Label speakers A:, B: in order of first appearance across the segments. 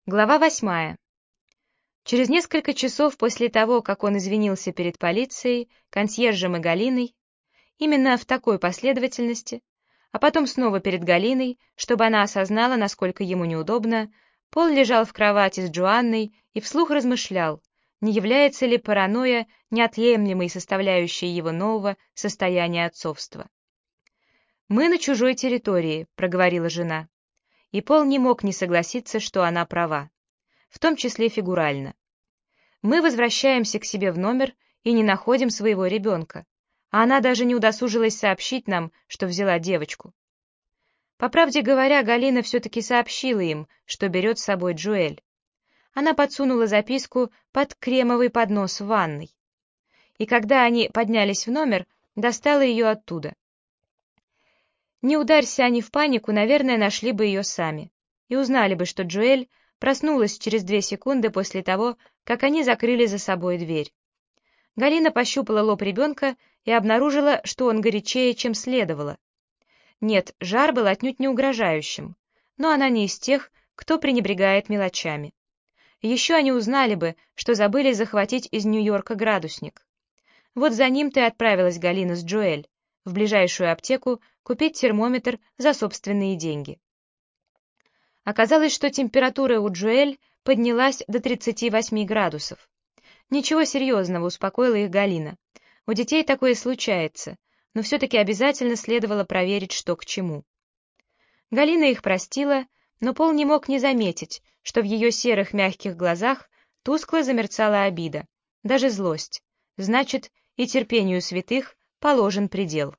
A: Глава 8. Через несколько часов после того, как он извинился перед полицией, консьержем и Галиной, именно в такой последовательности, а потом снова перед Галиной, чтобы она осознала, насколько ему неудобно, Пол лежал в кровати с Джоанной и вслух размышлял, не является ли паранойя неотъемлемой составляющей его нового состояния отцовства. «Мы на чужой территории», — проговорила жена. И Пол не мог не согласиться, что она права, в том числе фигурально. Мы возвращаемся к себе в номер и не находим своего ребенка, а она даже не удосужилась сообщить нам, что взяла девочку. По правде говоря, Галина все-таки сообщила им, что берет с собой Джоэль. Она подсунула записку под кремовый поднос в ванной. И когда они поднялись в номер, достала ее оттуда. Не ударься они в панику, наверное, нашли бы ее сами и узнали бы, что Джоэль проснулась через 2 секунды после того, как они закрыли за собой дверь. Галина пощупала лоб ребенка и обнаружила, что он горячее, чем следовало. Нет, жар был отнюдь не угрожающим, но она не из тех, кто пренебрегает мелочами. Еще они узнали бы, что забыли захватить из Нью-Йорка градусник. Вот за ним-то и отправилась Галина с Джоэль в ближайшую аптеку купить термометр за собственные деньги. Оказалось, что температура у Джоэль поднялась до 38 градусов. Ничего серьезного, успокоила их Галина. У детей такое случается, но все-таки обязательно следовало проверить, что к чему. Галина их простила, но Пол не мог не заметить, что в ее серых мягких глазах тускло замерцала обида, даже злость. Значит, и терпению святых положен предел.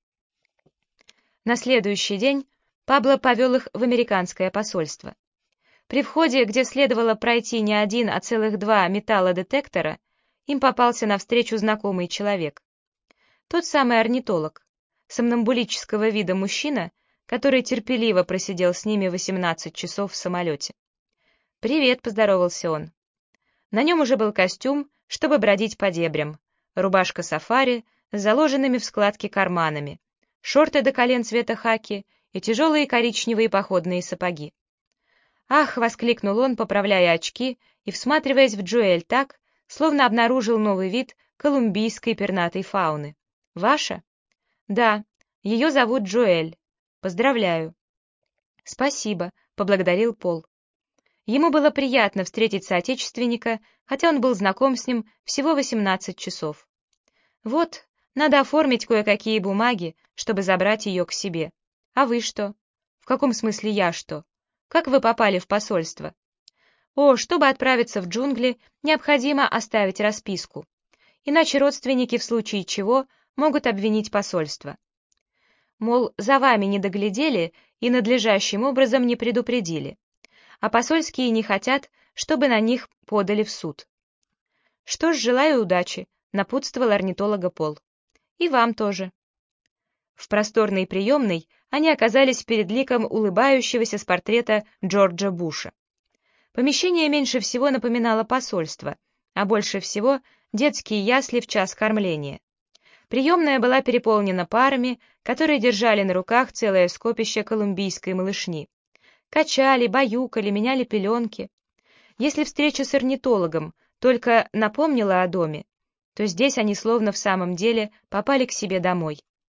A: На следующий день Пабло повел их в американское посольство. При входе, где следовало пройти не один, а целых 2 металлодетектора, им попался навстречу знакомый человек. Тот самый орнитолог, сомнамбулического вида мужчина, который терпеливо просидел с ними 18 часов в самолете. «Привет», — поздоровался он. На нем уже был костюм, чтобы бродить по дебрям, рубашка сафари с заложенными в складки карманами, шорты до колен цвета хаки и тяжелые коричневые походные сапоги. «Ах!» — воскликнул он, поправляя очки и всматриваясь в Джоэль так, словно обнаружил новый вид колумбийской пернатой фауны. «Ваша?» «Да, ее зовут Джоэль. Поздравляю». «Спасибо», — поблагодарил Пол. Ему было приятно встретить соотечественника, хотя он был знаком с ним всего 18 часов. «Вот, надо оформить кое-какие бумаги, чтобы забрать ее к себе. А вы что?» «В каком смысле я что? Как вы попали в посольство?» «О, чтобы отправиться в джунгли, необходимо оставить расписку. Иначе родственники в случае чего могут обвинить посольство. Мол, за вами не доглядели и надлежащим образом не предупредили, а посольские не хотят, чтобы на них подали в суд». «Что ж, желаю удачи», — напутствовал орнитолога Пол. «И вам тоже». В просторной приемной они оказались перед ликом улыбающегося с портрета Джорджа Буша. Помещение меньше всего напоминало посольство, а больше всего детские ясли в час кормления. Приемная была переполнена парами, которые держали на руках целое скопище колумбийской малышни. Качали, баюкали, меняли пеленки. Если встреча с орнитологом только напомнила о доме, то здесь они словно в самом деле попали к себе домой.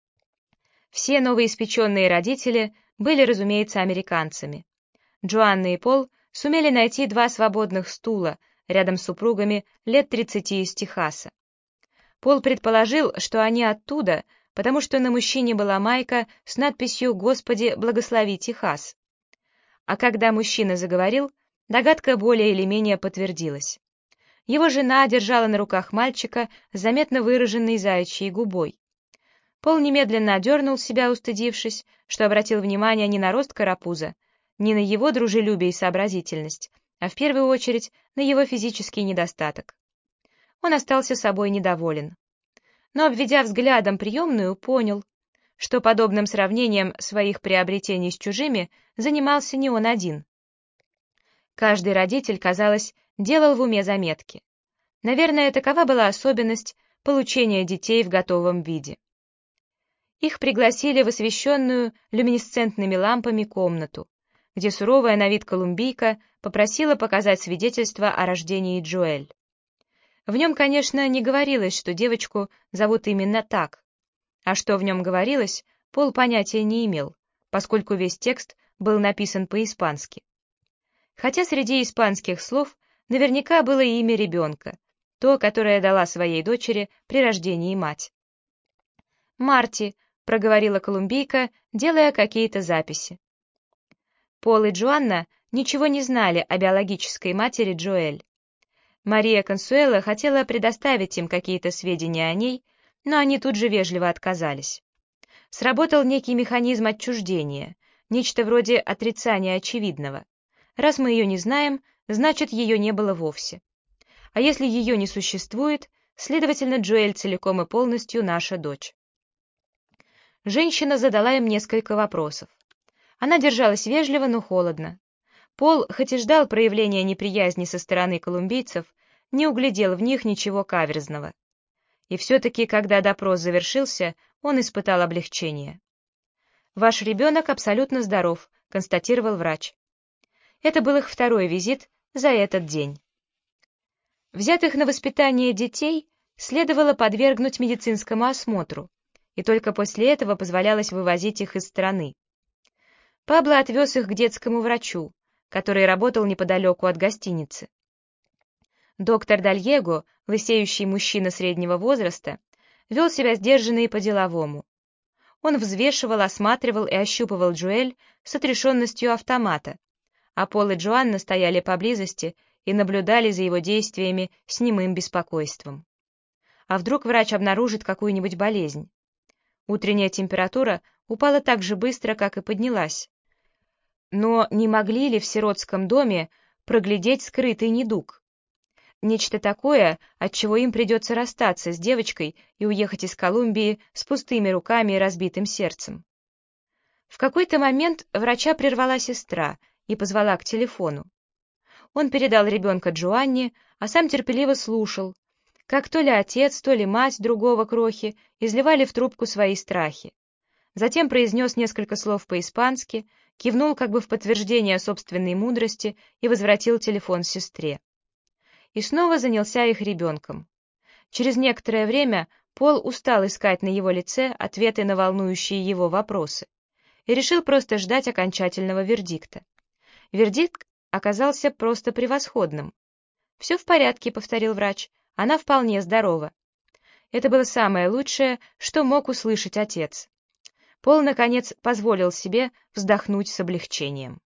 A: Все новоиспеченные родители были, разумеется, американцами. Джоанна и Пол сумели найти 2 свободных стула рядом с супругами лет 30 из Техаса. Пол предположил, что они оттуда, потому что на мужчине была майка с надписью «Господи, благослови Техас». А когда мужчина заговорил, догадка более или менее подтвердилась. Его жена держала на руках мальчика с заметно выраженной заячьей губой. Пол немедленно одернул себя, устыдившись, что обратил внимание не на рост карапуза, не на его дружелюбие и сообразительность, а в первую очередь на его физический недостаток. Он остался собой недоволен. Но, обведя взглядом приемную, понял, что подобным сравнением своих приобретений с чужими занимался не он один. Каждый родитель, казалось, делал в уме заметки. Наверное, такова была особенность получения детей в готовом виде. Их пригласили в освещенную люминесцентными лампами комнату, где суровая на вид колумбийка попросила показать свидетельство о рождении Джоэль. В нем, конечно, не говорилось, что девочку зовут именно так, а что в нем говорилось, Пол понятия не имел, поскольку весь текст был написан по-испански. Хотя среди испанских слов наверняка было и имя ребенка, то, которое дала своей дочери при рождении мать. «Марти», — проговорила колумбийка, делая какие-то записи. Пол и Джоанна ничего не знали о биологической матери Джоэль. Мария Консуэла хотела предоставить им какие-то сведения о ней, но они тут же вежливо отказались. Сработал некий механизм отчуждения, нечто вроде отрицания очевидного. Раз мы ее не знаем, значит, ее не было вовсе. А если ее не существует, следовательно, Джоэль целиком и полностью наша дочь. Женщина задала им несколько вопросов. Она держалась вежливо, но холодно. Пол, хоть и ждал проявления неприязни со стороны колумбийцев, не углядел в них ничего каверзного. И все-таки, когда допрос завершился, он испытал облегчение. «Ваш ребенок абсолютно здоров», — констатировал врач. Это был их второй визит за этот день. Взятых на воспитание детей следовало подвергнуть медицинскому осмотру, и только после этого позволялось вывозить их из страны. Пабло отвез их к детскому врачу, который работал неподалеку от гостиницы. Доктор Дальего, лысеющий мужчина среднего возраста, вел себя сдержанно и по-деловому. Он взвешивал, осматривал и ощупывал Джоэль с отрешенностью автомата, а Пол и Джоанна стояли поблизости и наблюдали за его действиями с немым беспокойством. А вдруг врач обнаружит какую-нибудь болезнь? Утренняя температура упала так же быстро, как и поднялась. Но не могли ли в сиротском доме проглядеть скрытый недуг? Нечто такое, от чего им придется расстаться с девочкой и уехать из Колумбии с пустыми руками и разбитым сердцем. В какой-то момент врача прервала сестра и позвала к телефону. Он передал ребенка Джоанне, а сам терпеливо слушал, как то ли отец, то ли мать другого крохи изливали в трубку свои страхи. Затем произнес несколько слов по-испански, кивнул как бы в подтверждение собственной мудрости и возвратил телефон сестре. И снова занялся их ребенком. Через некоторое время Пол устал искать на его лице ответы на волнующие его вопросы и решил просто ждать окончательного вердикта. Вердикт оказался просто превосходным. «Все в порядке», — повторил врач, — «она вполне здорова». Это было самое лучшее, что мог услышать отец. Пол, наконец, позволил себе вздохнуть с облегчением.